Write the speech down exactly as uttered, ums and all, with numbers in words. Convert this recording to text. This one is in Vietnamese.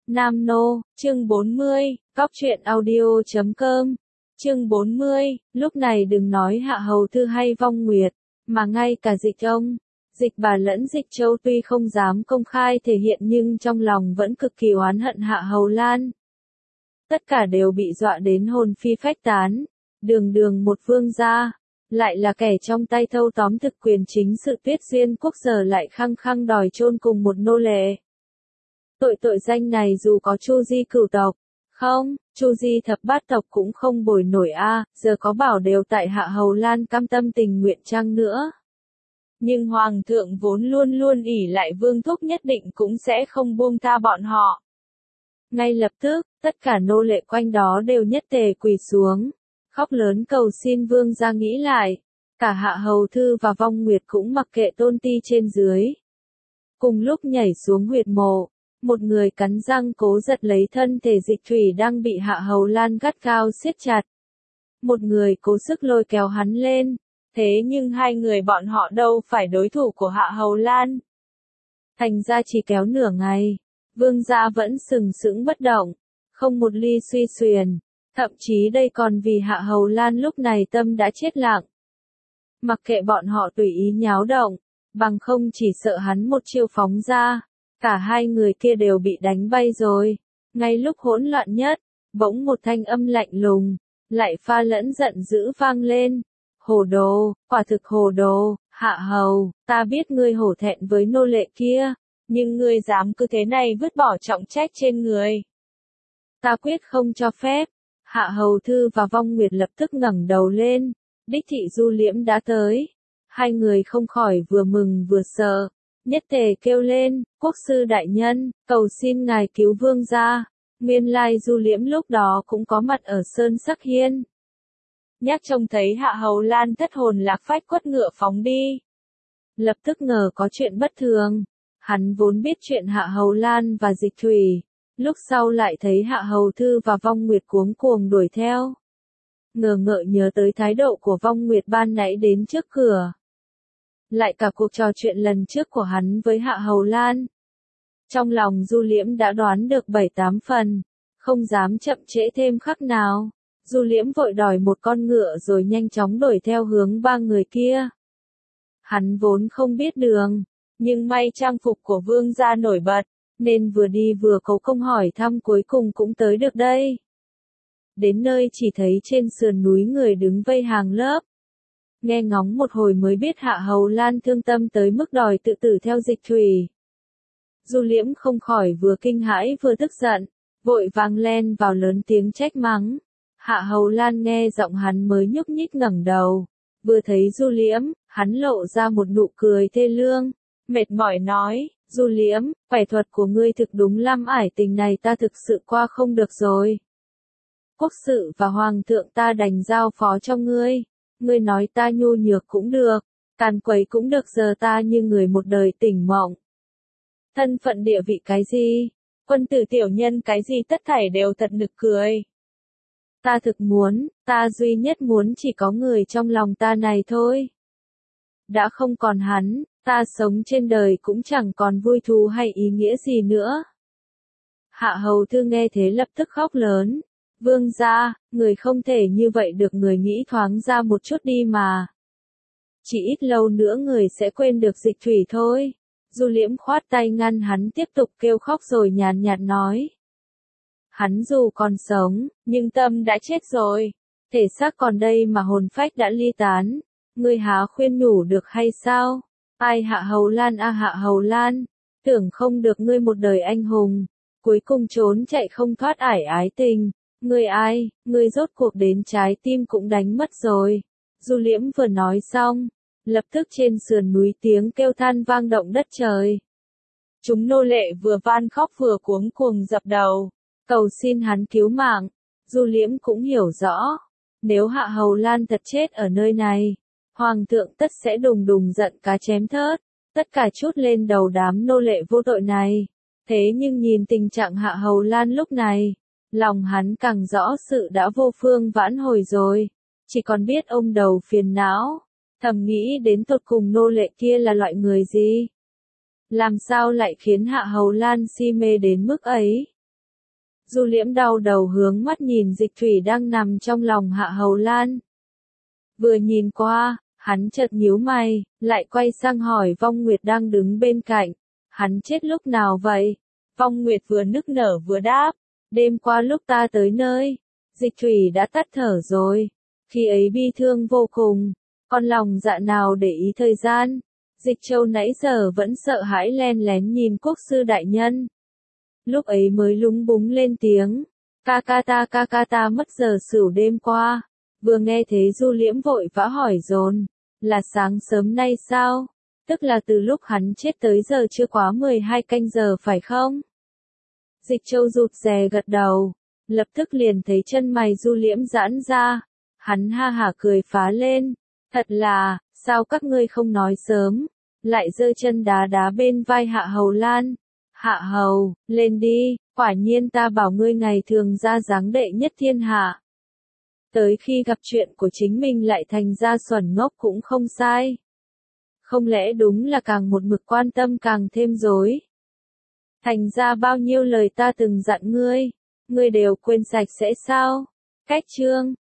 Nam Nô, chương bốn mươi, Cóc truyện audio chấm com, chương bốn mươi, lúc này đừng nói Hạ Hầu Thư hay Vong Nguyệt, mà ngay cả Dịch ông, Dịch bà lẫn Dịch Châu tuy không dám công khai thể hiện nhưng trong lòng vẫn cực kỳ oán hận Hạ Hầu Lan. Tất cả đều bị dọa đến hồn phi phách tán, đường đường một vương gia, lại là kẻ trong tay thâu tóm thực quyền chính sự Tuyết Duyên quốc giờ lại khăng khăng đòi chôn cùng một nô lệ. Tội tội danh này dù có Chu Di cửu tộc, không, Chu Di thập bát tộc cũng không bồi nổi a, giờ có bảo đều tại Hạ Hầu Lan cam tâm tình nguyện chăng nữa. Nhưng Hoàng thượng vốn luôn luôn ỷ lại vương thúc nhất định cũng sẽ không buông tha bọn họ. Ngay lập tức, tất cả nô lệ quanh đó đều nhất tề quỳ xuống, khóc lớn cầu xin vương gia nghĩ lại, cả Hạ Hầu Thư và Vong Nguyệt cũng mặc kệ tôn ti trên dưới. Cùng lúc nhảy xuống huyệt mộ, một người cắn răng cố giật lấy thân thể Dịch Thủy đang bị Hạ Hầu Lan gắt gao siết chặt. Một người cố sức lôi kéo hắn lên, thế nhưng hai người bọn họ đâu phải đối thủ của Hạ Hầu Lan. Thành ra chỉ kéo nửa ngày, vương gia vẫn sừng sững bất động, không một ly suy xuyển, thậm chí đây còn vì Hạ Hầu Lan lúc này tâm đã chết lặng. Mặc kệ bọn họ tùy ý nháo động, bằng không chỉ sợ hắn một chiêu phóng ra. Cả hai người kia đều bị đánh bay rồi. Ngay lúc hỗn loạn nhất, bỗng một thanh âm lạnh lùng, lại pha lẫn giận dữ vang lên. Hồ đồ, quả thực hồ đồ, Hạ Hầu, ta biết ngươi hổ thẹn với nô lệ kia, nhưng ngươi dám cứ thế này vứt bỏ trọng trách trên người. Ta quyết không cho phép. Hạ Hầu Thư và Vong Nguyệt lập tức ngẩng đầu lên, đích thị Du Liễm đã tới. Hai người không khỏi vừa mừng vừa sợ. Nhất tề kêu lên, quốc sư đại nhân, cầu xin ngài cứu vương gia. Nguyên lai Du Liễm lúc đó cũng có mặt ở Sơn Sắc Hiên. Nhắc trông thấy Hạ Hầu Lan thất hồn lạc phách quất ngựa phóng đi. Lập tức ngờ có chuyện bất thường. Hắn vốn biết chuyện Hạ Hầu Lan và Dịch Thủy. Lúc sau lại thấy Hạ Hầu Thư và Vong Nguyệt cuống cuồng đuổi theo. Ngờ ngợ nhớ tới thái độ của Vong Nguyệt ban nãy đến trước cửa. Lại cả cuộc trò chuyện lần trước của hắn với Hạ Hầu Lan. Trong lòng Du Liễm đã đoán được bảy tám phần, không dám chậm trễ thêm khắc nào. Du Liễm vội đòi một con ngựa rồi nhanh chóng đuổi theo hướng ba người kia. Hắn vốn không biết đường, nhưng may trang phục của vương gia nổi bật, nên vừa đi vừa cố công hỏi thăm cuối cùng cũng tới được đây. Đến nơi chỉ thấy trên sườn núi người đứng vây hàng lớp. Nghe ngóng một hồi mới biết Hạ Hầu Lan thương tâm tới mức đòi tự tử theo Dịch Thủy. Du Liễm không khỏi vừa kinh hãi vừa tức giận, vội vàng len vào lớn tiếng trách mắng. Hạ Hầu Lan nghe giọng hắn mới nhúc nhích ngẩng đầu, vừa thấy Du Liễm, hắn lộ ra một nụ cười thê lương, mệt mỏi nói, Du Liễm, vẻ thuật của ngươi thực đúng lắm, ải tình này ta thực sự qua không được rồi. Quốc sự và Hoàng thượng ta đành giao phó cho ngươi. Ngươi nói ta nhu nhược cũng được, càn quấy cũng được, giờ ta như người một đời tỉnh mộng. Thân phận địa vị cái gì, quân tử tiểu nhân cái gì tất thảy đều thật nực cười. Ta thực muốn, ta duy nhất muốn chỉ có người trong lòng ta này thôi. Đã không còn hắn, ta sống trên đời cũng chẳng còn vui thú hay ý nghĩa gì nữa. Hạ Hầu Thư nghe thế lập tức khóc lớn. Vương gia, người không thể như vậy được, người nghĩ thoáng ra một chút đi mà. Chỉ ít lâu nữa người sẽ quên được Dịch Thủy thôi. Du Liễm khoát tay ngăn hắn tiếp tục kêu khóc rồi nhàn nhạt nói. Hắn dù còn sống, nhưng tâm đã chết rồi. Thể xác còn đây mà hồn phách đã ly tán. Ngươi há khuyên nhủ được hay sao? Ai Hạ Hầu Lan a Hạ Hầu Lan, tưởng không được ngươi một đời anh hùng. Cuối cùng trốn chạy không thoát ải ái tình. Ngươi ai, ngươi rốt cuộc đến trái tim cũng đánh mất rồi. Du Liễm vừa nói xong, lập tức trên sườn núi tiếng kêu than vang động đất trời. Chúng nô lệ vừa van khóc vừa cuống cuồng dập đầu, cầu xin hắn cứu mạng. Du Liễm cũng hiểu rõ, nếu Hạ Hầu Lan thật chết ở nơi này, Hoàng thượng tất sẽ đùng đùng giận cá chém thớt, tất cả trút lên đầu đám nô lệ vô tội này. Thế nhưng nhìn tình trạng Hạ Hầu Lan lúc này, lòng hắn càng rõ sự đã vô phương vãn hồi rồi, chỉ còn biết ôm đầu phiền não, thầm nghĩ đến tột cùng nô lệ kia là loại người gì? Làm sao lại khiến Hạ Hầu Lan si mê đến mức ấy? Du Liễm đau đầu hướng mắt nhìn Dịch Thủy đang nằm trong lòng Hạ Hầu Lan. Vừa nhìn qua, hắn chợt nhíu mày, lại quay sang hỏi Vong Nguyệt đang đứng bên cạnh. Hắn chết lúc nào vậy? Vong Nguyệt vừa nức nở vừa đáp. Đêm qua lúc ta tới nơi, Dịch Thủy đã tắt thở rồi. Khi ấy bi thương vô cùng, còn lòng dạ nào để ý thời gian. Dịch Châu nãy giờ vẫn sợ hãi len lén nhìn quốc sư đại nhân. Lúc ấy mới lúng búng lên tiếng. Ca ca ta ca ca ta mất giờ sửu đêm qua. Vừa nghe thế Du Liễm vội vã hỏi dồn. Là sáng sớm nay sao? Tức là từ lúc hắn chết tới giờ chưa quá mười hai canh giờ phải không? Dịch Châu rụt rè gật đầu. Lập tức liền thấy chân mày Du Liễm giãn ra. Hắn ha hả cười phá lên. Thật là, sao các ngươi không nói sớm? Lại giơ chân đá đá bên vai Hạ Hầu Lan. Hạ Hầu, lên đi, quả nhiên ta bảo ngươi ngày thường ra dáng đệ nhất thiên hạ. Tới khi gặp chuyện của chính mình lại thành ra xuẩn ngốc cũng không sai. Không lẽ đúng là càng một mực quan tâm càng thêm rối. Thành ra bao nhiêu lời ta từng dặn ngươi, ngươi đều quên sạch sẽ sao? Cách chương